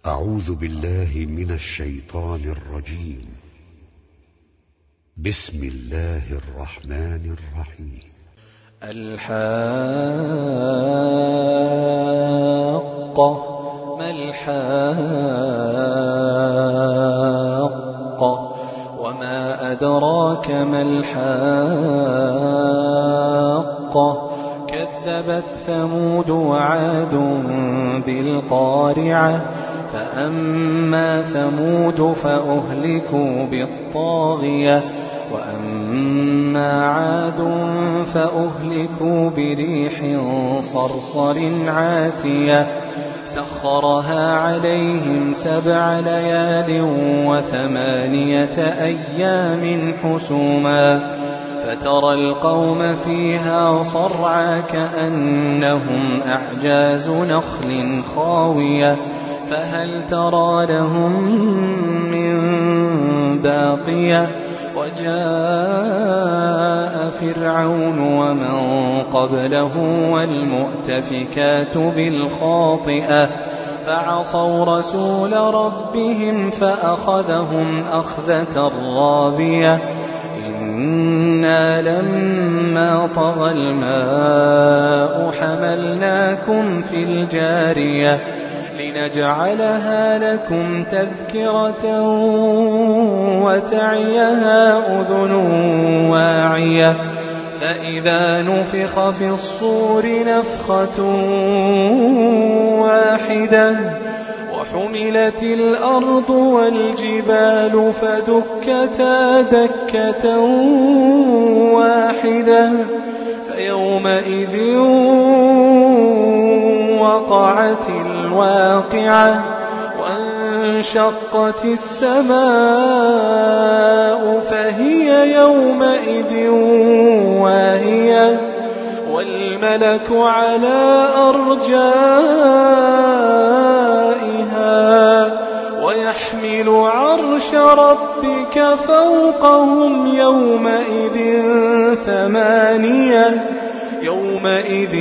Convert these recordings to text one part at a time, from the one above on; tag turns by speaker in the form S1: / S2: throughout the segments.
S1: أعوذ بالله من الشيطان الرجيم. بسم الله الرحمن الرحيم.
S2: الحاقة ما الحاقة وما أدراك ما الحاقة كذبت ثمود وعاد بالقارعة فأما ثمود فأهلكوا بالطاغية وأما عاد فأهلكوا بريح صرصر عاتية سخرها عليهم 7 ليال و8 أيام حسوما فترى القوم فيها صرعى كأنهم أعجاز نخل خاوية فهل ترى لهم من باقية وجاء فرعون ومن قبله والمؤتفكات بالخاطئة فعصوا رسول ربهم فأخذهم أخذة رابية إنا لما طغى الماء حملناكم في الجارية لنجعلها لكم تذكرة وتعيها أذن واعية فإذا نفخ في الصور نفخة واحدة وحملت الأرض والجبال فدكتا دكة واحدة فيومئذ وقعت الواقعة وانشقت السماء فهي يومئذ واهية والملك على أرجائها ويحمل عرش ربك فوقهم يومئذ 8 يومئذ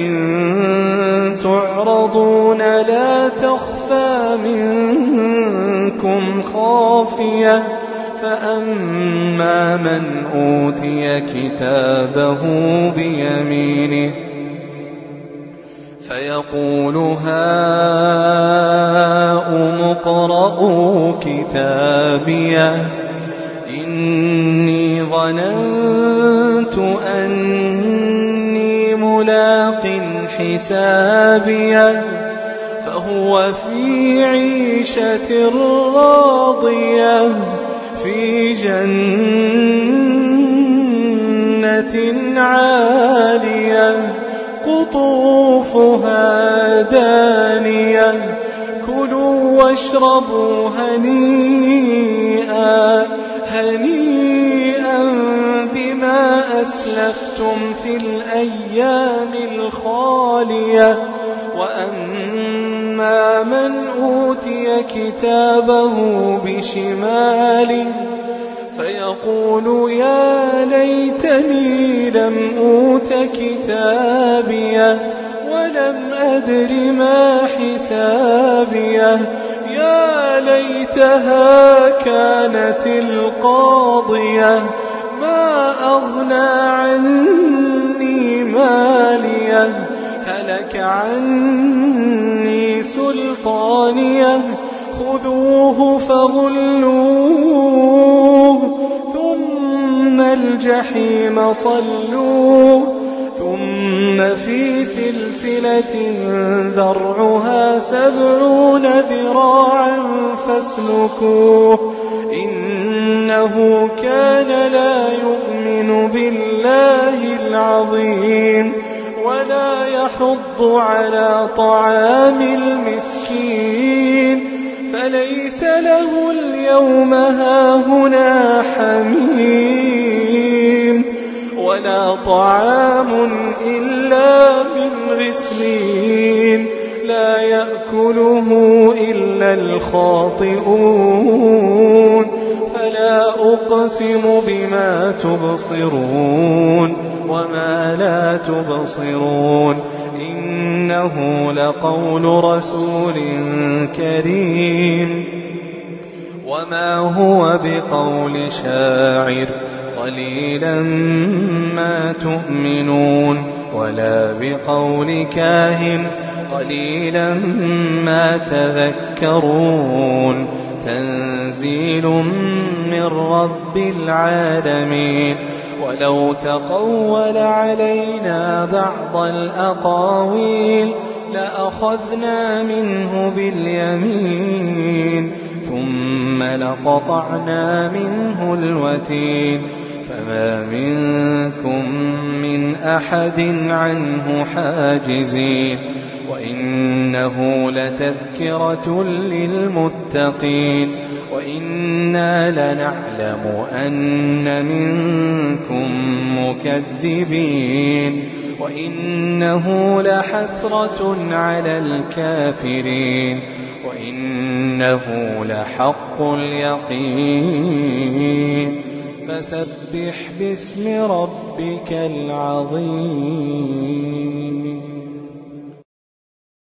S2: تعرضون لا تخفى منكم خافية فأما من أوتي كتابه بيمينه فيقول هاؤم اقرءوا كتابيه إني ظننت أني ملاق حسابيه فهو في عيشة راضية في جنة عالية قطوفها دانية كلوا واشربوا هنيئا بما أسلفتم في الأيام الخالية وأما من أوتي كتابه بشماله فيقول يا ليتني لم أوت كتابيه ولم أدر ما حسابيه يا ليتها كانت القاضية ما أغنى عني ماليه هلك عني سلطانيه خذوه فغلوه ثم الجحيم صلوه ثم في سلسلة ذرعها 70 ذراعا فاسلكوه إنه كان لا يؤمن بالله العظيم ولا يحض على طعام المسكين فليس له اليوم هاهنا حميم ولا طعام إلا من غسلين لا يأكله إلا الخاطئون فلا أقسم بما تبصرون وما لا تبصرون إنه لقول رسول كريم وما هو بقول شاعر قليلا ما تؤمنون ولا بقول كاهن قليلا ما تذكرون تنزيل من رب العالمين ولو تقول علينا بعض الأقاويل لأخذنا منه باليمين ثم لقطعنا منه الوتين فما منكم من أحد عنه حاجزين وإنه لتذكرة للمتقين وإنا لنعلم أن منكم مكذبين وإنه لحسرة على الكافرين وإنه لحق اليقين فسبح باسم ربك العظيم.